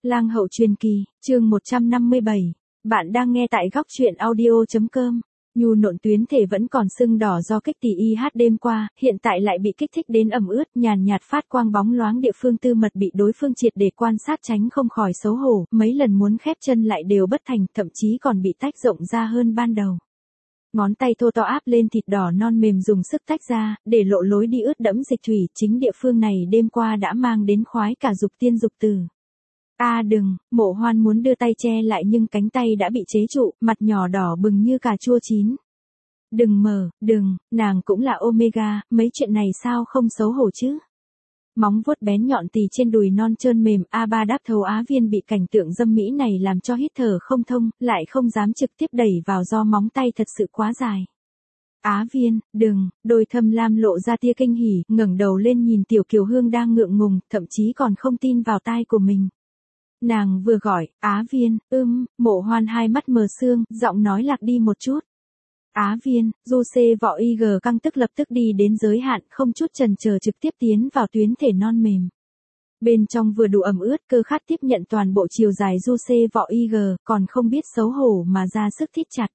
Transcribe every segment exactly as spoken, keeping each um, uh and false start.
Lang hậu truyền kỳ, chương một trăm năm mươi bảy. Bạn đang nghe tại góc truyện audio.com. Nhu nộn tuyến thể vẫn còn sưng đỏ do kích tỷ i hát đêm qua, hiện tại lại bị kích thích đến ẩm ướt, nhàn nhạt phát quang bóng loáng, địa phương tư mật bị đối phương triệt để quan sát tránh không khỏi xấu hổ, mấy lần muốn khép chân lại đều bất thành, thậm chí còn bị tách rộng ra hơn ban đầu. Ngón tay thô to áp lên thịt đỏ non mềm dùng sức tách ra, để lộ lối đi ướt đẫm dịch thủy, chính địa phương này đêm qua đã mang đến khoái cả dục tiên dục tử. A à đừng, Mộ Hoan muốn đưa tay che lại nhưng cánh tay đã bị chế trụ, mặt nhỏ đỏ bừng như cà chua chín. Đừng mở, đừng, nàng cũng là Omega, mấy chuyện này sao không xấu hổ chứ? Móng vuốt bén nhọn tì trên đùi non trơn mềm, A ba đáp thấu Á Viên bị cảnh tượng dâm mỹ này làm cho hít thở không thông, lại không dám trực tiếp đẩy vào do móng tay thật sự quá dài. Á Viên, đừng, đôi thâm lam lộ ra tia kinh hỉ, ngẩng đầu lên nhìn Tiểu Kiều Hương đang ngượng ngùng, thậm chí còn không tin vào tai của mình. Nàng vừa gọi, Á Viên, ưm, Mộ Hoan hai mắt mờ sương, giọng nói lạc đi một chút. Á Viên, du xê võ y gờ căng tức lập tức đi đến giới hạn, không chút chần chờ trực tiếp tiến vào tuyến thể non mềm. Bên trong vừa đủ ẩm ướt, cơ khát tiếp nhận toàn bộ chiều dài du xê võ y gờ, còn không biết xấu hổ mà ra sức thít chặt.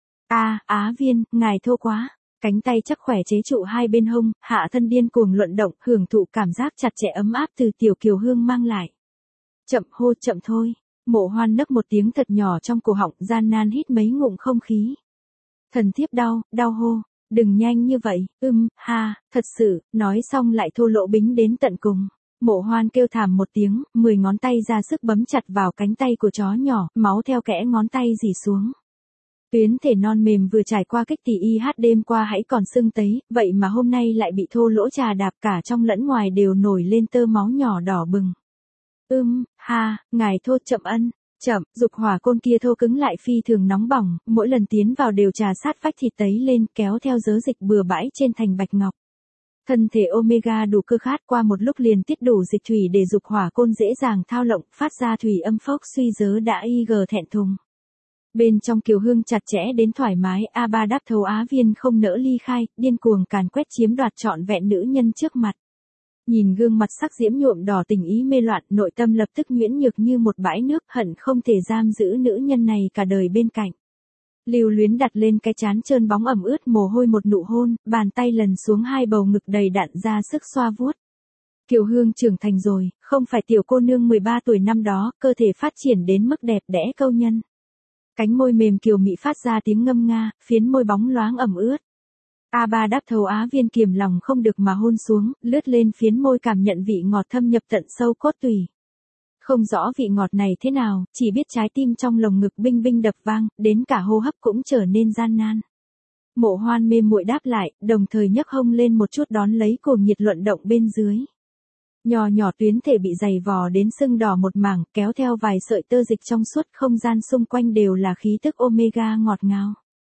A, Á Viên, ngài thô quá. Cánh tay chắc khỏe chế trụ hai bên hông, hạ thân điên cuồng luận động, hưởng thụ cảm giác chặt chẽ ấm áp từ Tiểu Kiều Hương mang lại. Chậm hô chậm thôi. Mộ Hoan nấc một tiếng thật nhỏ trong cổ họng, gian nan hít mấy ngụm không khí. Thần thiếp đau, đau hô. Đừng nhanh như vậy, ưm, ha, thật sự, nói xong lại thô lỗ bính đến tận cùng. Mộ Hoan kêu thảm một tiếng, mười ngón tay ra sức bấm chặt vào cánh tay của chó nhỏ, máu theo kẽ ngón tay rỉ xuống. Tuyến thể non mềm vừa trải qua kích tỷ i hát đêm qua hãy còn sưng tấy, vậy mà hôm nay lại bị thô lỗ trà đạp, cả trong lẫn ngoài đều nổi lên tơ máu nhỏ đỏ bừng. Ưm, ha, ngài thô chậm ân, chậm, dục hỏa côn kia thô cứng lại phi thường nóng bỏng, mỗi lần tiến vào đều trà sát vách thịt tấy lên, kéo theo dớ dịch bừa bãi trên thành bạch ngọc. Thân thể Omega đủ cơ khát, qua một lúc liền tiết đủ dịch thủy để dục hỏa côn dễ dàng thao lộng, phát ra thủy âm phốc suy dớ đã y gờ thẹn thùng. Bên trong Kiều Hương chặt chẽ đến thoải mái, A ba đáp thấu Á Viên không nỡ ly khai, điên cuồng càn quét chiếm đoạt trọn vẹn nữ nhân trước mặt. Nhìn gương mặt sắc diễm nhuộm đỏ tình ý mê loạn, nội tâm lập tức nhuyễn nhược như một bãi nước, hận không thể giam giữ nữ nhân này cả đời bên cạnh. Lưu luyến đặt lên cái trán trơn bóng ẩm ướt mồ hôi một nụ hôn, bàn tay lần xuống hai bầu ngực đầy đặn ra sức xoa vuốt. Kiều Hương trưởng thành rồi, không phải tiểu cô nương mười ba tuổi năm đó, cơ thể phát triển đến mức đẹp đẽ câu nhân. Cánh môi mềm kiều mị phát ra tiếng ngâm nga, phiến môi bóng loáng ẩm ướt. A ba đáp thấu Á Viên kiềm lòng không được mà hôn xuống, lướt lên phiến môi cảm nhận vị ngọt thâm nhập tận sâu cốt tủy. Không rõ vị ngọt này thế nào, chỉ biết trái tim trong lồng ngực binh binh đập vang, đến cả hô hấp cũng trở nên gian nan. Mộ Hoan mê muội đáp lại, đồng thời nhấc hông lên một chút đón lấy cuồng nhiệt luận động bên dưới. Nhỏ nhỏ tuyến thể bị dày vò đến sưng đỏ một mảng, kéo theo vài sợi tơ dịch trong suốt, không gian xung quanh đều là khí tức Omega ngọt ngào.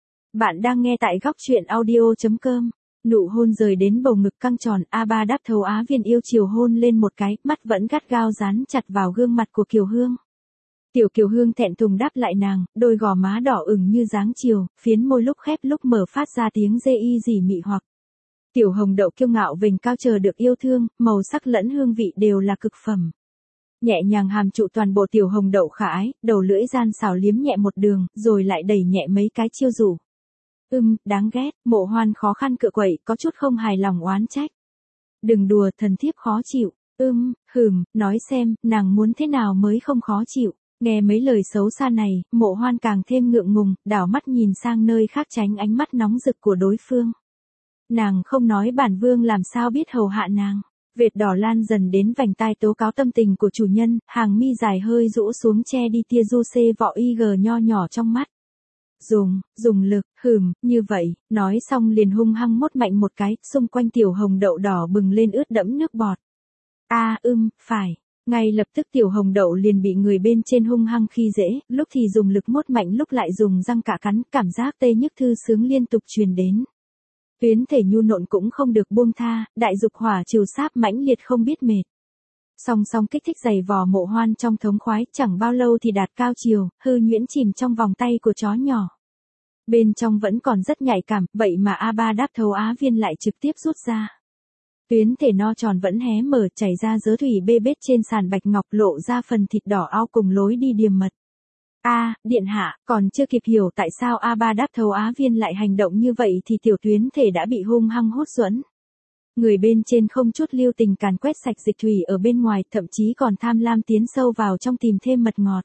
Bạn đang nghe tại góc truyện audio.com. Nụ hôn rời đến bầu ngực căng tròn, A ba đáp thấu Á Viên yêu chiều hôn lên một cái, mắt vẫn gắt gao dán chặt vào gương mặt của Kiều Hương. Tiểu Kiều Hương thẹn thùng đáp lại nàng, đôi gò má đỏ ửng như dáng chiều, phiến môi lúc khép lúc mở phát ra tiếng dê y dỉ mị hoặc. Tiểu Hồng Đậu kiêu ngạo vểnh cao chờ được yêu thương, màu sắc lẫn hương vị đều là cực phẩm. Nhẹ nhàng hàm trụ toàn bộ Tiểu Hồng Đậu khả ái, đầu lưỡi gian xảo liếm nhẹ một đường, rồi lại đẩy nhẹ mấy cái chiêu rủ. Ưm, đáng ghét, Mộ Hoan khó khăn cựa quậy, có chút không hài lòng oán trách. Đừng đùa, thần thiếp khó chịu. Ưm, hừm, nói xem, nàng muốn thế nào mới không khó chịu. Nghe mấy lời xấu xa này, Mộ Hoan càng thêm ngượng ngùng, đảo mắt nhìn sang nơi khác tránh ánh mắt nóng rực của đối phương. Nàng không nói bản vương làm sao biết hầu hạ nàng. Vệt đỏ lan dần đến vành tai tố cáo tâm tình của chủ nhân, hàng mi dài hơi rũ xuống che đi tia du xê võ y gờ nho nhỏ trong mắt. Dùng, dùng lực, hừm, như vậy, nói xong liền hung hăng mốt mạnh một cái, xung quanh Tiểu Hồng Đậu đỏ bừng lên ướt đẫm nước bọt. A à, ưm, phải. Ngay lập tức Tiểu Hồng Đậu liền bị người bên trên hung hăng khi dễ, lúc thì dùng lực mốt mạnh lúc lại dùng răng cả cắn, cảm giác tê nhức thư sướng liên tục truyền đến. Tuyến thể nhu nộn cũng không được buông tha, đại dục hỏa chiều sáp mãnh liệt không biết mệt. Song song kích thích dày vò Mộ Hoan trong thống khoái, chẳng bao lâu thì đạt cao chiều, hư nhuyễn chìm trong vòng tay của chó nhỏ. Bên trong vẫn còn rất nhạy cảm, vậy mà A ba đáp thấu Á Viên lại trực tiếp rút ra. Tuyến thể no tròn vẫn hé mở chảy ra dớ thủy bê bết trên sàn bạch ngọc lộ ra phần thịt đỏ ao cùng lối đi điềm mật. A, điện hạ, còn chưa kịp hiểu tại sao A Ba Đáp Thấu Á Viên lại hành động như vậy thì tiểu tuyến thể đã bị hung hăng hốt duẫn. Người bên trên không chút lưu tình càn quét sạch dịch thủy ở bên ngoài, thậm chí còn tham lam tiến sâu vào trong tìm thêm mật ngọt.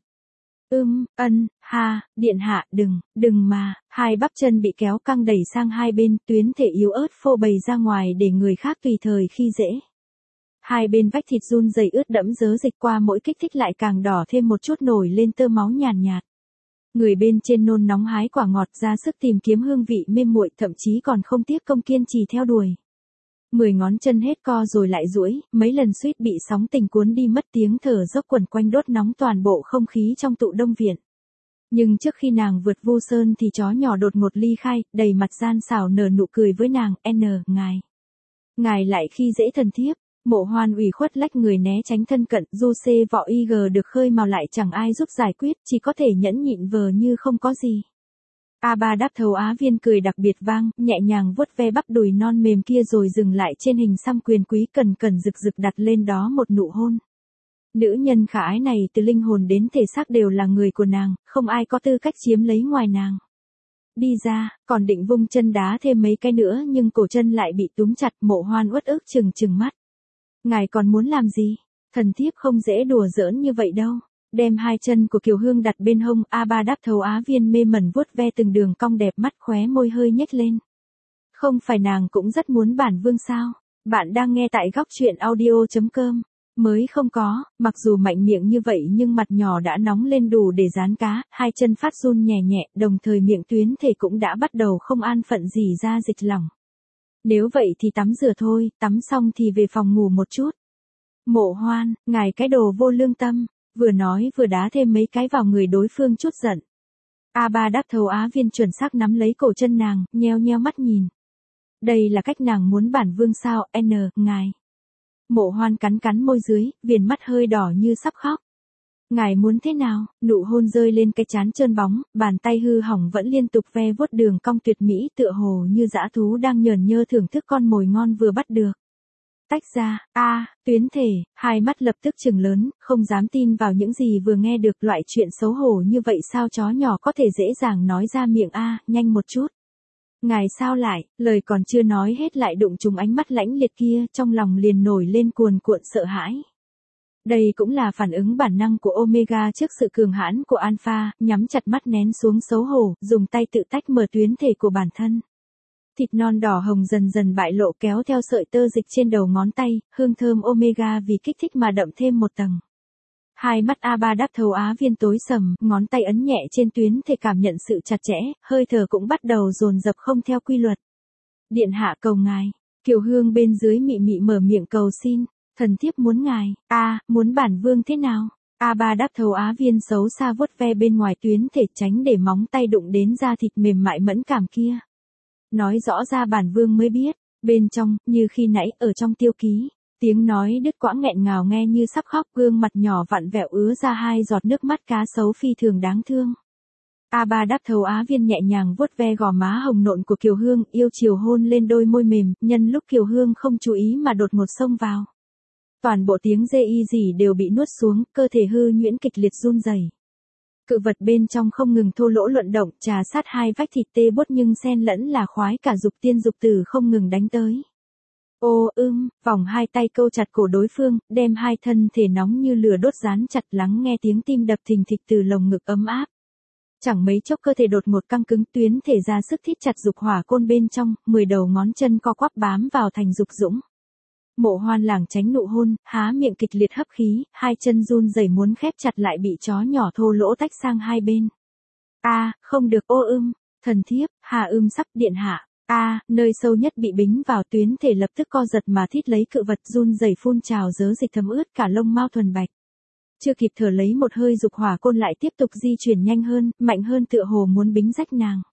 Ưm, ân, ha, điện hạ, đừng, đừng mà, hai bắp chân bị kéo căng đẩy sang hai bên, tuyến thể yếu ớt phô bày ra ngoài để người khác tùy thời khi dễ. Hai bên vách thịt run rẩy ướt đẫm dớ dịch qua mỗi kích thích lại càng đỏ thêm một chút nổi lên tơ máu nhàn nhạt, nhạt. Người bên trên nôn nóng hái quả ngọt ra sức tìm kiếm hương vị mê muội, thậm chí còn không tiếc công kiên trì theo đuổi. Mười ngón chân hết co rồi lại duỗi, mấy lần suýt bị sóng tình cuốn đi mất, tiếng thở dốc quẩn quanh đốt nóng toàn bộ không khí trong tụ đông viện. Nhưng trước khi nàng vượt vu sơn thì chó nhỏ đột ngột ly khai, đầy mặt gian xảo nở nụ cười với nàng, N, ngài. Ngài lại khi dễ thần thiếp, Mộ Hoan ủy khuất lách người né tránh thân cận, du xê vọ y gờ được khơi mào lại chẳng ai giúp giải quyết, chỉ có thể nhẫn nhịn vờ như không có gì. A Ba Đáp Thấu Á Viên cười đặc biệt vang, nhẹ nhàng vuốt ve bắp đùi non mềm kia rồi dừng lại trên hình xăm quyền quý, cần cần rực rực đặt lên đó một nụ hôn. Nữ nhân khả ái này từ linh hồn đến thể xác đều là người của nàng, không ai có tư cách chiếm lấy ngoài nàng. Đi ra, còn định vung chân đá thêm mấy cái nữa nhưng cổ chân lại bị túm chặt. Mộ Hoan uất ức trừng trừng mắt. Ngài còn muốn làm gì? Thần thiếp không dễ đùa giỡn như vậy đâu. Đem hai chân của Kiều Hương đặt bên hông, A Ba Đáp Thấu Á Viên mê mẩn vuốt ve từng đường cong đẹp mắt, khóe môi hơi nhếch lên. Không phải nàng cũng rất muốn bản vương sao? Bạn đang nghe tại góc truyện audio chấm com. Mới không có, mặc dù mạnh miệng như vậy nhưng mặt nhỏ đã nóng lên đủ để rán cá, hai chân phát run nhẹ nhẹ, đồng thời miệng tuyến thể cũng đã bắt đầu không an phận gì ra dịch lỏng. Nếu vậy thì tắm rửa thôi, tắm xong thì về phòng ngủ một chút. Mộ Hoan, ngài cái đồ vô lương tâm, vừa nói vừa đá thêm mấy cái vào người đối phương chút giận. A Ba Đáp Thấu Á Viên chuẩn xác nắm lấy cổ chân nàng, nheo nheo mắt nhìn. Đây là cách nàng muốn bản vương sao? N, ngài. Mộ Hoan cắn cắn môi dưới, viền mắt hơi đỏ như sắp khóc. Ngài muốn thế nào? Nụ hôn rơi lên cái trán trơn bóng, bàn tay hư hỏng vẫn liên tục ve vuốt đường cong tuyệt mỹ, tựa hồ như dã thú đang nhờn nhơ thưởng thức con mồi ngon vừa bắt được. Tách ra, a, tuyến thể, hai mắt lập tức trừng lớn, không dám tin vào những gì vừa nghe được. Loại chuyện xấu hổ như vậy sao chó nhỏ có thể dễ dàng nói ra miệng? A, nhanh một chút. Ngài sao lại, lời còn chưa nói hết lại đụng trúng ánh mắt lãnh liệt kia, trong lòng liền nổi lên cuồn cuộn sợ hãi. Đây cũng là phản ứng bản năng của Omega trước sự cường hãn của Alpha, nhắm chặt mắt nén xuống xấu hổ, dùng tay tự tách mở tuyến thể của bản thân. Thịt non đỏ hồng dần dần bại lộ kéo theo sợi tơ dịch trên đầu ngón tay, hương thơm Omega vì kích thích mà đậm thêm một tầng. Hai mắt A Ba Đáp Thấu Á Viên tối sầm, ngón tay ấn nhẹ trên tuyến thể cảm nhận sự chặt chẽ, hơi thở cũng bắt đầu dồn dập không theo quy luật. Điện hạ cầu ngài. Kiều Hương bên dưới mị mị mở miệng cầu xin. Thần thiếp muốn ngài. A, à, muốn bản vương thế nào? A Ba Đáp Thấu Á Viên xấu xa vuốt ve bên ngoài tuyến thể, tránh để móng tay đụng đến da thịt mềm mại mẫn cảm kia. Nói rõ ra bản vương mới biết. Bên trong, như khi nãy ở trong tiêu ký. Tiếng nói đứt quãng nghẹn ngào nghe như sắp khóc, gương mặt nhỏ vặn vẹo ứa ra hai giọt nước mắt cá sấu phi thường đáng thương. A Ba Đáp Thấu Á Viên nhẹ nhàng vuốt ve gò má hồng nộn của Kiều Hương, yêu chiều hôn lên đôi môi mềm, nhân lúc Kiều Hương không chú ý mà đột ngột xông vào. Toàn bộ tiếng dê y gì đều bị nuốt xuống, cơ thể hư nhuyễn kịch liệt run rẩy. Cự vật bên trong không ngừng thô lỗ luận động, trà sát hai vách thịt tê bút nhưng xen lẫn là khoái cả dục tiên dục tử không ngừng đánh tới. Ô ưm, vòng hai tay câu chặt cổ đối phương, đem hai thân thể nóng như lửa đốt dán chặt, lắng nghe tiếng tim đập thình thịch từ lồng ngực ấm áp. Chẳng mấy chốc cơ thể đột ngột căng cứng, tuyến thể ra sức thít chặt dục hỏa côn bên trong, mười đầu ngón chân co quắp bám vào thành dục dũng. Mộ Hoan lảng tránh nụ hôn, há miệng kịch liệt hấp khí, hai chân run rẩy muốn khép chặt lại bị chó nhỏ thô lỗ tách sang hai bên. A, không được. Ô ưm, thần thiếp, hà ưm sắp. Điện hạ. A, nơi sâu nhất bị bính vào, tuyến thể lập tức co giật mà thít lấy cự vật, run rẩy phun trào dớ dịch thấm ướt cả lông mao thuần bạch. Chưa kịp thở lấy một hơi, dục hỏa côn lại tiếp tục di chuyển nhanh hơn, mạnh hơn, tựa hồ muốn bính rách nàng.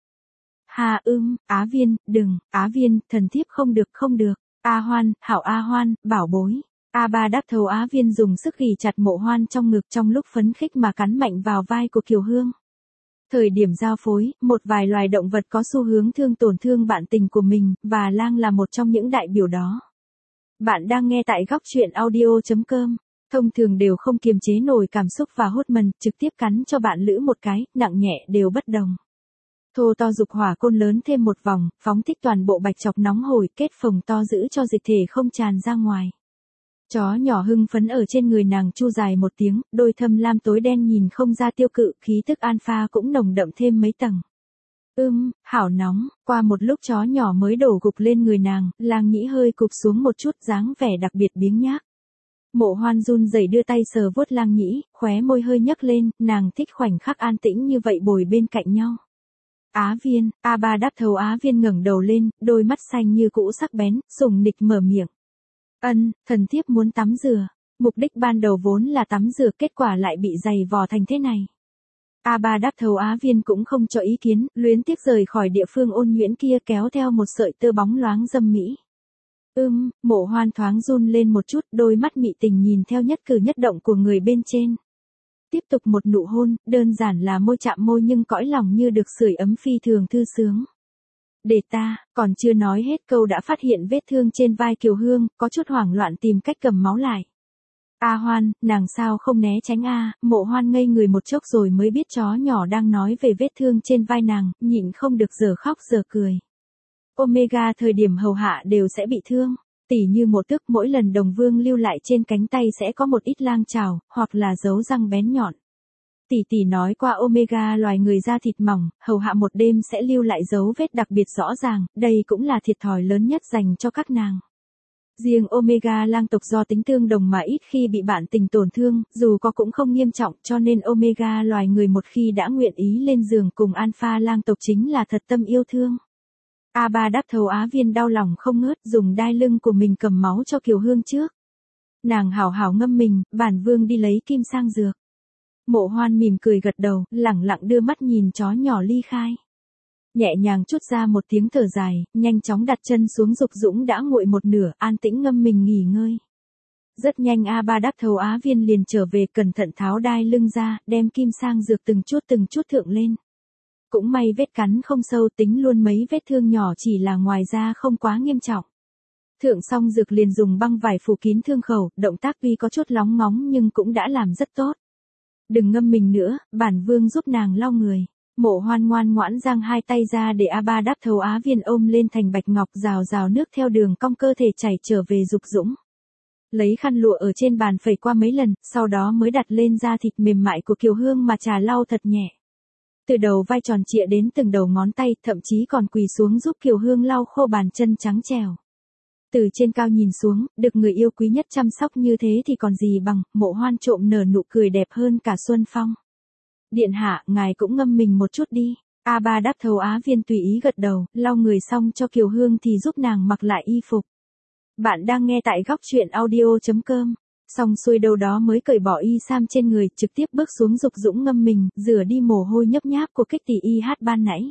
Hà ưm, Á Viên, đừng, Á Viên, thần thiếp không được, không được. A Hoan, hảo A Hoan, bảo bối. A Ba Đáp Thấu Á Viên dùng sức ghì chặt Mộ Hoan trong ngực, trong lúc phấn khích mà cắn mạnh vào vai của Kiều Hương. Thời điểm giao phối, một vài loài động vật có xu hướng thương tổn thương bạn tình của mình, và lang là một trong những đại biểu đó. Bạn đang nghe tại góc chuyện audio chấm com. Thông thường đều không kiềm chế nổi cảm xúc và hốt mần, trực tiếp cắn cho bạn lữ một cái, nặng nhẹ đều bất đồng. Thô to dục hỏa côn lớn thêm một vòng, phóng thích toàn bộ bạch chọc nóng hổi, kết phồng to giữ cho dịch thể không tràn ra ngoài. Chó nhỏ hưng phấn ở trên người nàng chu dài một tiếng, đôi thâm lam tối đen nhìn không ra tiêu cự, khí tức alpha cũng nồng đậm thêm mấy tầng. Ưm, hảo nóng, qua một lúc chó nhỏ mới đổ gục lên người nàng, Lang Nhĩ hơi cụp xuống một chút, dáng vẻ đặc biệt biếng nhác. Mộ Hoan run rẩy đưa tay sờ vuốt Lang Nhĩ, khóe môi hơi nhấc lên, nàng thích khoảnh khắc an tĩnh như vậy bồi bên cạnh nhau. Á Viên, A Ba đáp thấu Á Viên ngẩng đầu lên, đôi mắt xanh như cũ sắc bén, sủng nịch mở miệng. Ân, thần thiếp muốn tắm rửa. Mục đích ban đầu vốn là tắm rửa, kết quả lại bị dày vò thành thế này. A Ba đáp thấu Á Viên cũng không cho ý kiến, luyến tiếc rời khỏi địa phương ôn nhuyễn kia, kéo theo một sợi tơ bóng loáng dâm mỹ. Ưm, Mộ Hoan thoáng run lên một chút, đôi mắt mị tình nhìn theo nhất cử nhất động của người bên trên. Tiếp tục một nụ hôn, đơn giản là môi chạm môi nhưng cõi lòng như được sưởi ấm phi thường thư sướng. Để ta, còn chưa nói hết câu đã phát hiện vết thương trên vai Kiều Hương, có chút hoảng loạn tìm cách cầm máu lại. A Hoan, nàng sao không né tránh a? Mộ Hoan ngây người một chốc rồi mới biết chó nhỏ đang nói về vết thương trên vai nàng, nhịn không được giờ khóc giờ cười. Omega thời điểm hầu hạ đều sẽ bị thương, tỉ như một tức mỗi lần đồng vương lưu lại trên cánh tay sẽ có một ít lang trào, hoặc là dấu răng bén nhọn. Tỷ tỷ nói qua Omega loài người da thịt mỏng, hầu hạ một đêm sẽ lưu lại dấu vết đặc biệt rõ ràng, đây cũng là thiệt thòi lớn nhất dành cho các nàng. Riêng Omega lang tộc do tính tương đồng mà ít khi bị bạn tình tổn thương, dù có cũng không nghiêm trọng, cho nên Omega loài người một khi đã nguyện ý lên giường cùng Alpha lang tộc chính là thật tâm yêu thương. A Ba đáp thấu Á Viên đau lòng không ngớt, dùng đai lưng của mình cầm máu cho Kiều Hương trước. Nàng hảo hảo ngâm mình, bản vương đi lấy kim sang dược. Mộ Hoan mỉm cười gật đầu, lẳng lặng đưa mắt nhìn chó nhỏ ly khai. Nhẹ nhàng trút ra một tiếng thở dài, nhanh chóng đặt chân xuống, Dục Dũng đã nguội một nửa, an tĩnh ngâm mình nghỉ ngơi. Rất nhanh A Ba đáp thấu Á Viên liền trở về, cẩn thận tháo đai lưng ra, đem kim sang dược từng chút từng chút thượng lên. Cũng may vết cắn không sâu, tính luôn mấy vết thương nhỏ chỉ là ngoài ra không quá nghiêm trọng. Thượng xong dược liền dùng băng vải phủ kín thương khẩu, động tác tuy có chút lóng ngóng nhưng cũng đã làm rất tốt. Đừng ngâm mình nữa, bản vương giúp nàng lau người. Mộ Hoan ngoan ngoãn giang hai tay ra để A Ba đáp thấu Á Viên ôm lên thành bạch ngọc, rào rào nước theo đường cong cơ thể chảy trở về Dục Dũng. Lấy khăn lụa ở trên bàn phẩy qua mấy lần, sau đó mới đặt lên da thịt mềm mại của Kiều Hương mà trà lau thật nhẹ. Từ đầu vai tròn trịa đến từng đầu ngón tay, thậm chí còn quỳ xuống giúp Kiều Hương lau khô bàn chân trắng trẻo. Từ trên cao nhìn xuống, được người yêu quý nhất chăm sóc như thế thì còn gì bằng. Mộ Hoan trộm nở nụ cười đẹp hơn cả xuân phong. Điện hạ, ngài cũng ngâm mình một chút đi. A Ba đáp thấu Á Viên tùy ý gật đầu, lau người xong cho Kiều Hương thì giúp nàng mặc lại y phục. Bạn đang nghe tại góc chuyện audio chấm com. Xong xuôi đâu đó mới cởi bỏ y sam trên người, trực tiếp bước xuống Dục Dũng ngâm mình, rửa đi mồ hôi nhấp nháp của kích tỷ y hát ban nãy.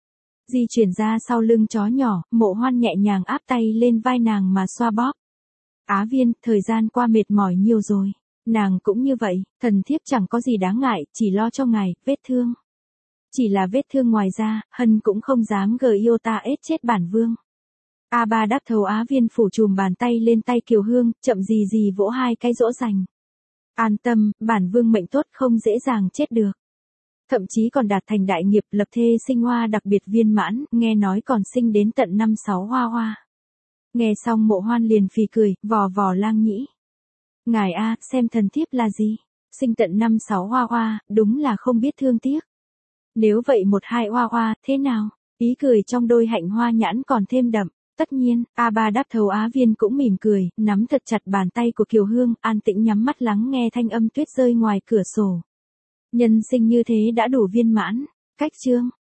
Di chuyển ra sau lưng chó nhỏ, Mộ Hoan nhẹ nhàng áp tay lên vai nàng mà xoa bóp. Á Viên, thời gian qua mệt mỏi nhiều rồi. Nàng cũng như vậy, thần thiếp chẳng có gì đáng ngại, chỉ lo cho ngài, vết thương. Chỉ là vết thương ngoài ra, hân cũng không dám gờ yêu ta ết chết bản vương. A Ba đáp thấu Á Viên phủ chùm bàn tay lên tay Kiều Hương, chậm gì gì vỗ hai cái dỗ dành. An tâm, bản vương mệnh tốt không dễ dàng chết được. Thậm chí còn đạt thành đại nghiệp, lập thê sinh hoa đặc biệt viên mãn, nghe nói còn sinh đến tận năm sáu hoa hoa. Nghe xong Mộ Hoan liền phì cười, vò vò Lang Nhĩ. Ngài a, xem thần thiếp là gì? Sinh tận năm sáu hoa hoa, đúng là không biết thương tiếc. Nếu vậy một hai hoa hoa, thế nào? Ý cười trong đôi hạnh hoa nhãn còn thêm đậm. Tất nhiên, A Ba đáp thấu Á Viên cũng mỉm cười, nắm thật chặt bàn tay của Kiều Hương, an tĩnh nhắm mắt lắng nghe thanh âm tuyết rơi ngoài cửa sổ. Nhân sinh như thế đã đủ viên mãn. Cách chương